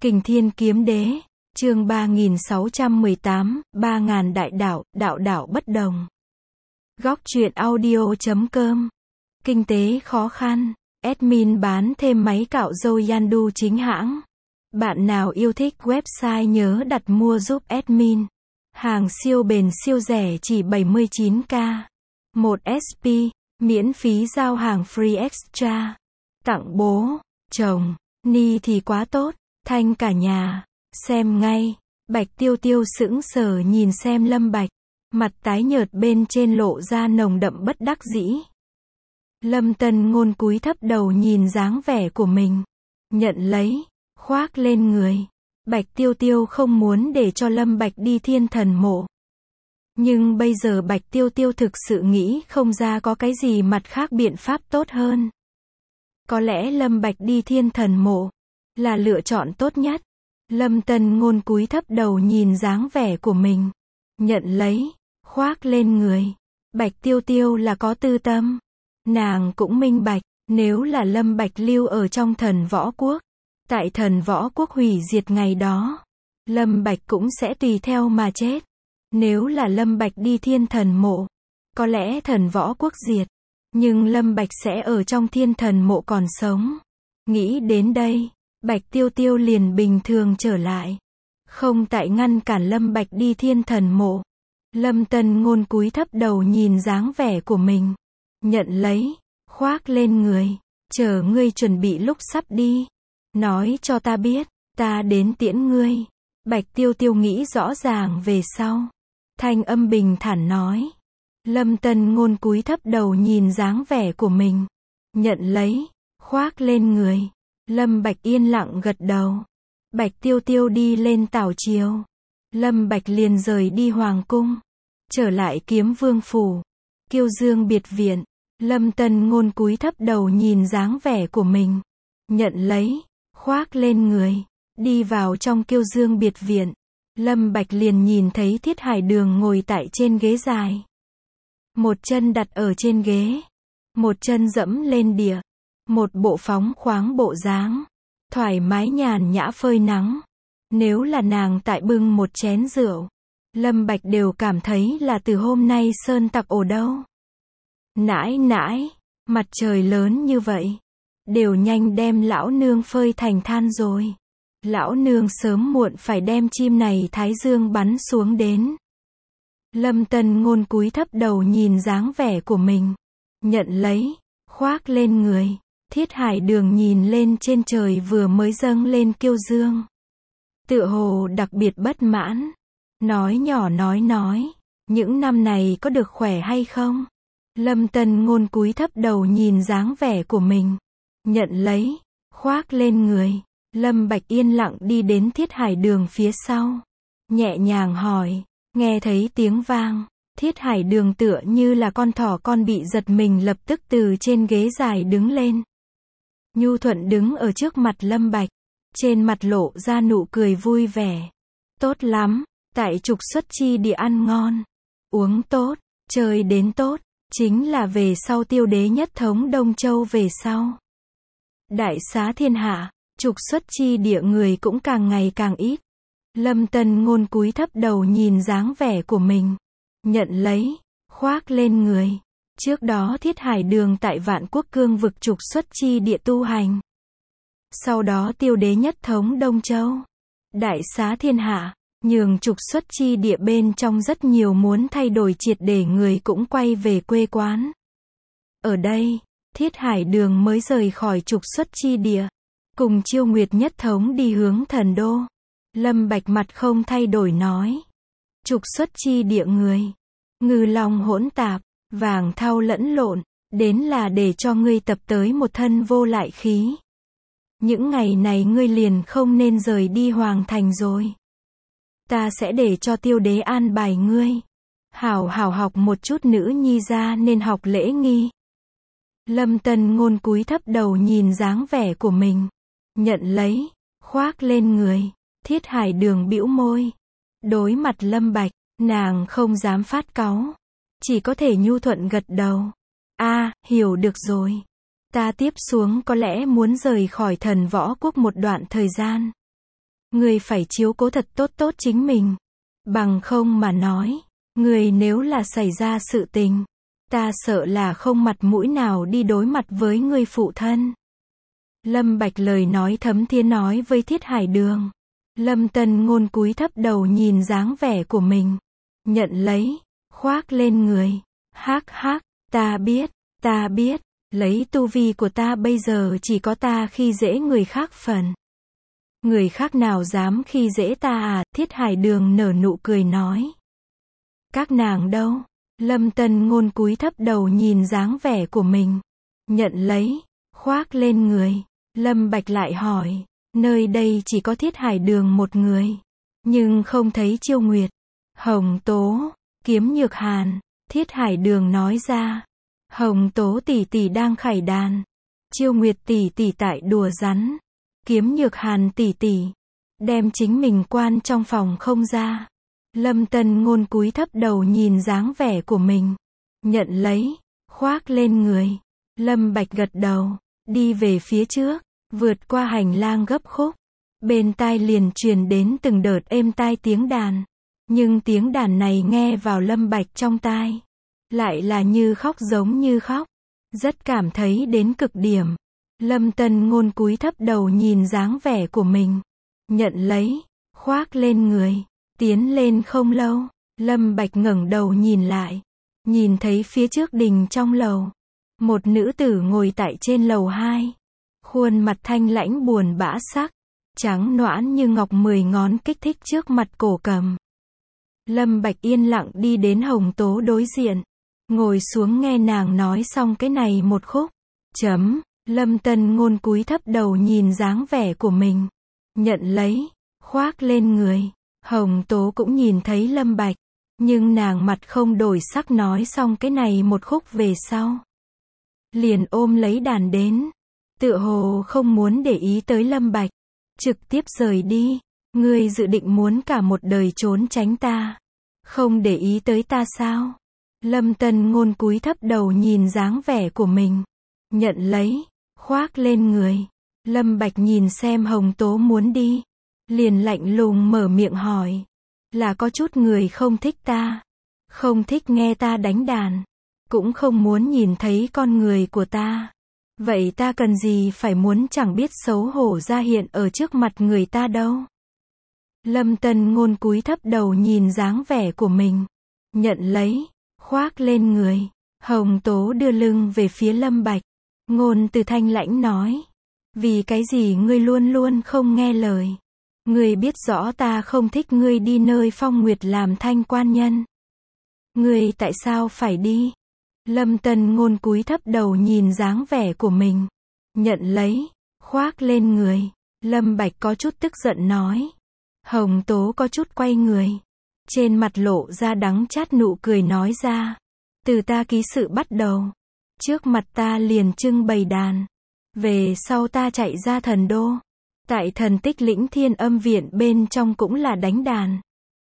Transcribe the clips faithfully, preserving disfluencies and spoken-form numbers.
Kình Thiên Kiếm Đế, chương ba nghìn sáu trăm mười tám, ba ngàn đại đạo, đạo đạo bất đồng. Góc truyện audio chấm com. Kinh tế khó khăn, admin bán thêm máy cạo râu Yandu chính hãng. Bạn nào yêu thích website nhớ đặt mua giúp admin. Hàng siêu bền siêu rẻ chỉ bảy mươi chín k. một ét pê, miễn phí giao hàng free extra. Tặng bố, chồng, ni thì quá tốt, thanh cả nhà. Xem ngay. Bạch Tiêu Tiêu sững sờ nhìn xem Lâm Bạch. Mặt tái nhợt bên trên lộ ra nồng đậm bất đắc dĩ. Lâm Tân Ngôn cúi thấp đầu nhìn dáng vẻ của mình. Nhận lấy, khoác lên người. Bạch Tiêu Tiêu không muốn để cho Lâm Bạch đi thiên thần mộ. Nhưng bây giờ Bạch Tiêu Tiêu thực sự nghĩ không ra có cái gì mặt khác biện pháp tốt hơn. Có lẽ Lâm Bạch đi thiên thần mộ là lựa chọn tốt nhất. Lâm Tân Ngôn cúi thấp đầu nhìn dáng vẻ của mình. Nhận lấy, khoác lên người. Bạch Tiêu Tiêu là có tư tâm. Nàng cũng minh bạch, nếu là Lâm Bạch lưu ở trong thần võ quốc, tại thần võ quốc hủy diệt ngày đó, Lâm Bạch cũng sẽ tùy theo mà chết. Nếu là Lâm Bạch đi thiên thần mộ, có lẽ thần võ quốc diệt, nhưng Lâm Bạch sẽ ở trong thiên thần mộ còn sống. Nghĩ đến đây, Bạch Tiêu Tiêu liền bình thường trở lại. Không tại ngăn cản Lâm Bạch đi thiên thần mộ. Lâm Tân Ngôn cúi thấp đầu nhìn dáng vẻ của mình. Nhận lấy, khoác lên người. Chờ ngươi chuẩn bị lúc sắp đi. Nói cho ta biết, ta đến tiễn ngươi. Bạch Tiêu Tiêu nghĩ rõ ràng về sau. Thanh âm bình thản nói. Lâm Tân Ngôn cúi thấp đầu nhìn dáng vẻ của mình. Nhận lấy, khoác lên người. Lâm Bạch yên lặng gật đầu. Bạch Tiêu Tiêu đi lên tảo chiều. Lâm Bạch liền rời đi hoàng cung. Trở lại Kiếm Vương phủ. Kiêu Dương biệt viện. Lâm Tân Ngôn cúi thấp đầu nhìn dáng vẻ của mình. Nhận lấy, khoác lên người. Đi vào trong Kiêu Dương biệt viện. Lâm Bạch liền nhìn thấy Thiết Hải Đường ngồi tại trên ghế dài. Một chân đặt ở trên ghế. Một chân dẫm lên địa. Một bộ phóng khoáng bộ dáng. Thoải mái nhàn nhã phơi nắng. Nếu là nàng tại bưng một chén rượu, Lâm Bạch đều cảm thấy là từ hôm nay sơn tặc ổ đâu. Nãi nãi, mặt trời lớn như vậy. Đều nhanh đem lão nương phơi thành than rồi. Lão nương sớm muộn phải đem chim này thái dương bắn xuống đến. Lâm Tân Ngôn cúi thấp đầu nhìn dáng vẻ của mình. Nhận lấy, khoác lên người. Thiết Hải Đường nhìn lên trên trời vừa mới dâng lên Kiêu Dương. Tựa hồ đặc biệt bất mãn. Nói nhỏ nói nói. Những năm này có được khỏe hay không? Lâm Tân Ngôn cúi thấp đầu nhìn dáng vẻ của mình. Nhận lấy, khoác lên người. Lâm Bạch yên lặng đi đến Thiết Hải Đường phía sau. Nhẹ nhàng hỏi. Nghe thấy tiếng vang. Thiết Hải Đường tựa như là con thỏ con bị giật mình lập tức từ trên ghế dài đứng lên. Nhu thuận đứng ở trước mặt Lâm Bạch. Trên mặt lộ ra nụ cười vui vẻ. Tốt lắm, tại trục xuất chi địa ăn ngon. Uống tốt, chơi đến tốt. Chính là về sau tiêu đế nhất thống Đông Châu về sau. Đại xá thiên hạ, trục xuất chi địa người cũng càng ngày càng ít. Lâm Tân Ngôn cúi thấp đầu nhìn dáng vẻ của mình. Nhận lấy, khoác lên người. Trước đó Thiết Hải Đường tại Vạn Quốc cương vực trục xuất chi địa tu hành. Sau đó tiêu đế nhất thống Đông Châu. Đại xá thiên hạ, nhường trục xuất chi địa bên trong rất nhiều muốn thay đổi triệt để người cũng quay về quê quán. Ở đây, Thiết Hải Đường mới rời khỏi trục xuất chi địa. Cùng Chiêu Nguyệt nhất thống đi hướng thần đô. Lâm Bạch mặt không thay đổi nói. Trục xuất chi địa người. Ngư long hỗn tạp. Vàng thau lẫn lộn, đến là để cho ngươi tập tới một thân vô lại khí. Những ngày này ngươi liền không nên rời đi hoàng thành rồi. Ta sẽ để cho tiêu đế an bài ngươi. Hảo hảo học một chút nữ nhi ra nên học lễ nghi. Lâm Tân Ngôn cúi thấp đầu nhìn dáng vẻ của mình. Nhận lấy, khoác lên người. Thiết Hải Đường bĩu môi. Đối mặt Lâm Bạch, nàng không dám phát cáu. Chỉ có thể nhu thuận gật đầu. A, à, hiểu được rồi. Ta tiếp xuống có lẽ muốn rời khỏi thần võ quốc một đoạn thời gian. ngươi phải chiếu cố thật tốt tốt chính mình. Bằng không mà nói, ngươi nếu là xảy ra sự tình, ta sợ là không mặt mũi nào đi đối mặt với ngươi phụ thân. Lâm Bạch lời nói thấm thía nói với Thiết Hải Đường. Lâm Tân Ngôn cúi thấp đầu nhìn dáng vẻ của mình. Nhận lấy, khoác lên người. Hắc hắc, ta biết, ta biết, lấy tu vi của ta bây giờ chỉ có ta khi dễ người khác phần. Người khác nào dám khi dễ ta à, Thiết Hải Đường nở nụ cười nói. Các nàng đâu? Lâm Tân Ngôn cúi thấp đầu nhìn dáng vẻ của mình. Nhận lấy, khoác lên người. Lâm Bạch lại hỏi, nơi đây chỉ có Thiết Hải Đường một người, nhưng không thấy Chiêu Nguyệt, Hồng Tố, Kiếm Nhược Hàn. Thiết Hải Đường nói ra, Hồng Tố tỷ tỷ đang khải đàn, Chiêu Nguyệt tỷ tỷ tại đùa rắn, Kiếm Nhược Hàn tỷ tỷ đem chính mình quan trong phòng không ra. Lâm Tân Ngôn cúi thấp đầu nhìn dáng vẻ của mình, nhận lấy, khoác lên người. Lâm Bạch gật đầu, đi về phía trước, vượt qua hành lang gấp khúc, bên tai liền truyền đến từng đợt êm tai tiếng đàn, nhưng tiếng đàn này nghe vào Lâm Bạch trong tai, lại là như khóc giống như khóc, rất cảm thấy đến cực điểm. Lâm Tân Ngôn cúi thấp đầu nhìn dáng vẻ của mình, nhận lấy, khoác lên người, tiến lên không lâu, Lâm Bạch ngẩng đầu nhìn lại, nhìn thấy phía trước đình trong lầu, một nữ tử ngồi tại trên lầu hai, khuôn mặt thanh lãnh buồn bã sắc, trắng nõn như ngọc mười ngón kích thích trước mặt cổ cầm. Lâm Bạch yên lặng đi đến Hồng Tố đối diện, ngồi xuống nghe nàng nói xong cái này một khúc. Chấm, Lâm Tân Ngôn cúi thấp đầu nhìn dáng vẻ của mình, nhận lấy, khoác lên người. Hồng Tố cũng nhìn thấy Lâm Bạch, nhưng nàng mặt không đổi sắc nói xong cái này một khúc về sau, liền ôm lấy đàn đến, tựa hồ không muốn để ý tới Lâm Bạch, trực tiếp rời đi. Ngươi dự định muốn cả một đời trốn tránh ta, không để ý tới ta sao? Lâm Tân Ngôn cúi thấp đầu nhìn dáng vẻ của mình, nhận lấy, khoác lên người. Lâm Bạch nhìn xem Hồng Tố muốn đi, liền lạnh lùng mở miệng hỏi, là có chút người không thích ta, không thích nghe ta đánh đàn, cũng không muốn nhìn thấy con người của ta. Vậy ta cần gì phải muốn chẳng biết xấu hổ ra hiện ở trước mặt người ta đâu. Lâm Tân Ngôn cúi thấp đầu nhìn dáng vẻ của mình, nhận lấy, khoác lên người. Hồng Tố đưa lưng về phía Lâm Bạch, ngôn từ thanh lãnh nói, vì cái gì ngươi luôn luôn không nghe lời? Ngươi biết rõ ta không thích ngươi đi nơi Phong Nguyệt làm thanh quan nhân. Ngươi tại sao phải đi? Lâm Tân Ngôn cúi thấp đầu nhìn dáng vẻ của mình, nhận lấy, khoác lên người. Lâm Bạch có chút tức giận nói. Hồng Tố có chút quay người, trên mặt lộ ra đắng chát nụ cười nói ra, từ ta ký sự bắt đầu, trước mặt ta liền trưng bày đàn, về sau ta chạy ra thần đô, tại thần tích lĩnh Thiên Âm Viện bên trong cũng là đánh đàn.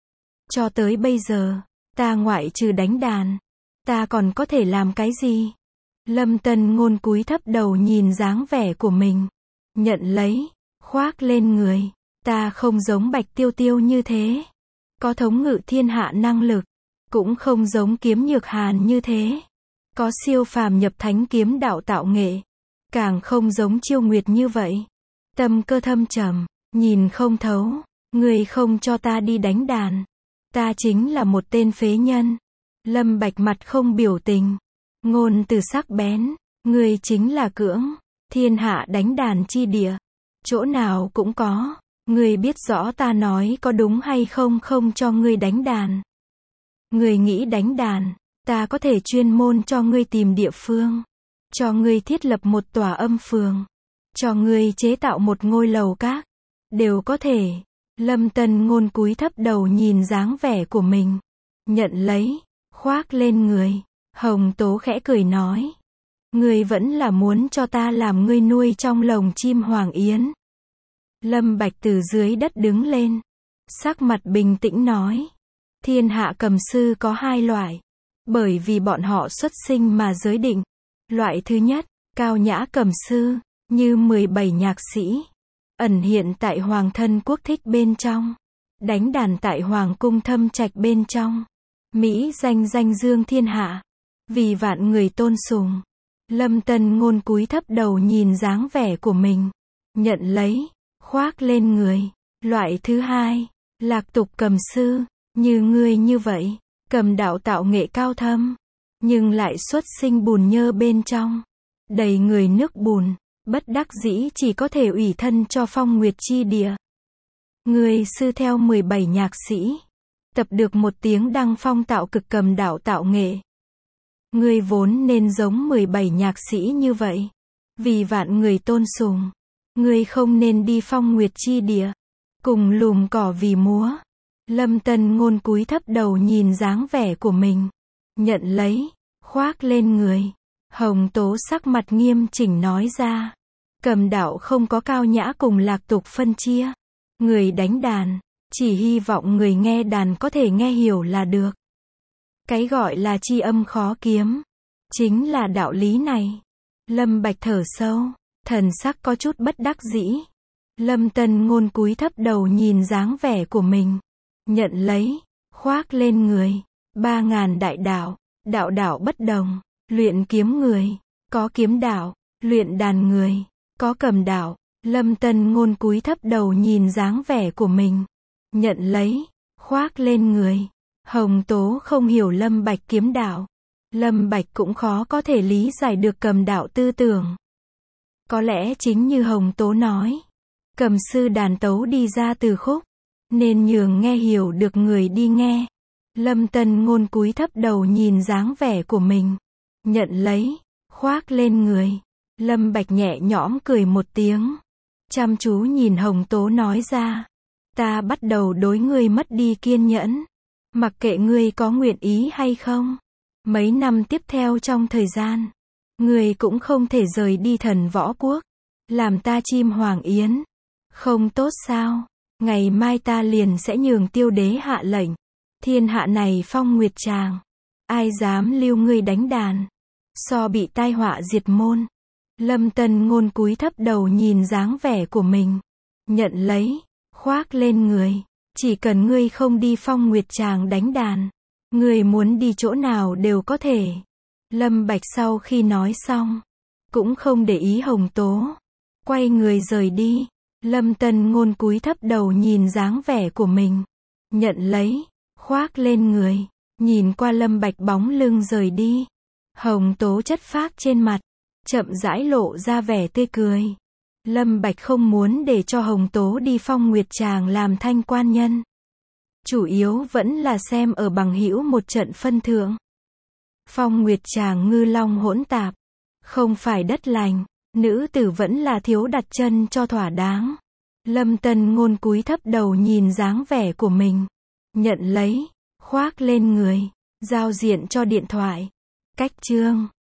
Cho tới bây giờ, ta ngoại trừ đánh đàn, ta còn có thể làm cái gì? Lâm Tân Ngôn cúi thấp đầu nhìn dáng vẻ của mình, nhận lấy, khoác lên người. Ta không giống Bạch Tiêu Tiêu như thế, có thống ngự thiên hạ năng lực, cũng không giống Kiếm Nhược Hàn như thế, có siêu phàm nhập thánh kiếm đạo tạo nghệ, càng không giống Chiêu Nguyệt như vậy, tâm cơ thâm trầm, nhìn không thấu. Người không cho ta đi đánh đàn, ta chính là một tên phế nhân. Lâm Bạch mặt không biểu tình, ngôn từ sắc bén, người chính là cưỡng thiên hạ đánh đàn chi địa, chỗ nào cũng có. Ngươi biết rõ ta nói có đúng hay không không cho ngươi đánh đàn. Ngươi nghĩ đánh đàn, ta có thể chuyên môn cho ngươi tìm địa phương, cho ngươi thiết lập một tòa âm phường, cho ngươi chế tạo một ngôi lầu các, đều có thể. Lâm Tân Ngôn cúi thấp đầu nhìn dáng vẻ của mình, nhận lấy, khoác lên người. Hồng Tố khẽ cười nói, ngươi vẫn là muốn cho ta làm ngươi nuôi trong lồng chim hoàng yến. Lâm Bạch từ dưới đất đứng lên, sắc mặt bình tĩnh nói, thiên hạ cầm sư có hai loại, bởi vì bọn họ xuất sinh mà giới định. Loại thứ nhất, cao nhã cầm sư, như mười bảy nhạc sĩ, ẩn hiện tại hoàng thân quốc thích bên trong, đánh đàn tại hoàng cung thâm trạch bên trong, mỹ danh danh dương thiên hạ, vì vạn người tôn sùng. Lâm Tân Ngôn cúi thấp đầu nhìn dáng vẻ của mình, nhận lấy, khoác lên người. Loại thứ hai, lạc tục cầm sư, như ngươi như vậy, cầm đạo tạo nghệ cao thâm, nhưng lại xuất sinh bùn nhơ bên trong, đầy người nước bùn, bất đắc dĩ chỉ có thể ủy thân cho Phong Nguyệt chi địa. Ngươi sư theo mười bảy nhạc sĩ, tập được một tiếng đăng phong tạo cực cầm đạo tạo nghệ. Ngươi vốn nên giống mười bảy nhạc sĩ như vậy, vì vạn người tôn sùng. Ngươi không nên đi Phong Nguyệt chi địa, cùng lùm cỏ vì múa. Lâm Tân Ngôn cúi thấp đầu nhìn dáng vẻ của mình, nhận lấy, khoác lên người. Hồng Tố sắc mặt nghiêm chỉnh nói ra, cầm đạo không có cao nhã cùng lạc tục phân chia. Người đánh đàn, chỉ hy vọng người nghe đàn có thể nghe hiểu là được. Cái gọi là chi âm khó kiếm, chính là đạo lý này. Lâm Bạch thở sâu, thần sắc có chút bất đắc dĩ. Lâm Tân Ngôn cúi thấp đầu nhìn dáng vẻ của mình, nhận lấy, khoác lên người. Ba ngàn đại đạo, đạo đạo bất đồng. Luyện kiếm người, có kiếm đạo. Luyện đàn người, có cầm đạo. Lâm Tân Ngôn cúi thấp đầu nhìn dáng vẻ của mình, nhận lấy, khoác lên người. Hồng Tố không hiểu Lâm Bạch kiếm đạo. Lâm Bạch cũng khó có thể lý giải được cầm đạo tư tưởng. Có lẽ chính như Hồng Tố nói, cầm sư đàn tấu đi ra từ khúc, nên nhường nghe hiểu được người đi nghe. Lâm Tân Ngôn cúi thấp đầu nhìn dáng vẻ của mình, nhận lấy, khoác lên người. Lâm Bạch nhẹ nhõm cười một tiếng, chăm chú nhìn Hồng Tố nói ra, ta bắt đầu đối ngươi mất đi kiên nhẫn. Mặc kệ ngươi có nguyện ý hay không, mấy năm tiếp theo trong thời gian, ngươi cũng không thể rời đi Thần Võ Quốc, làm ta chim hoàng yến. Không tốt sao? Ngày mai ta liền sẽ nhường Tiêu Đế hạ lệnh, thiên hạ này phong nguyệt tràng, ai dám lưu ngươi đánh đàn, so bị tai họa diệt môn. Lâm Tân Ngôn cúi thấp đầu nhìn dáng vẻ của mình, nhận lấy, khoác lên người. Chỉ cần ngươi không đi Phong Nguyệt tràng đánh đàn, ngươi muốn đi chỗ nào đều có thể. Lâm Bạch sau khi nói xong, cũng không để ý Hồng Tố, quay người rời đi. Lâm Tân Ngôn cúi thấp đầu nhìn dáng vẻ của mình, nhận lấy, khoác lên người. Nhìn qua Lâm Bạch bóng lưng rời đi, Hồng Tố chất phác trên mặt, chậm rãi lộ ra vẻ tươi cười. Lâm Bạch không muốn để cho Hồng Tố đi Phong Nguyệt tràng làm thanh quan nhân, chủ yếu vẫn là xem ở bằng hữu một trận phân thượng. Phong Nguyệt tràng ngư long hỗn tạp, không phải đất lành, nữ tử vẫn là thiếu đặt chân cho thỏa đáng. Lâm Tân Ngôn cúi thấp đầu nhìn dáng vẻ của mình, nhận lấy, khoác lên người. Giao diện cho điện thoại. Cách chương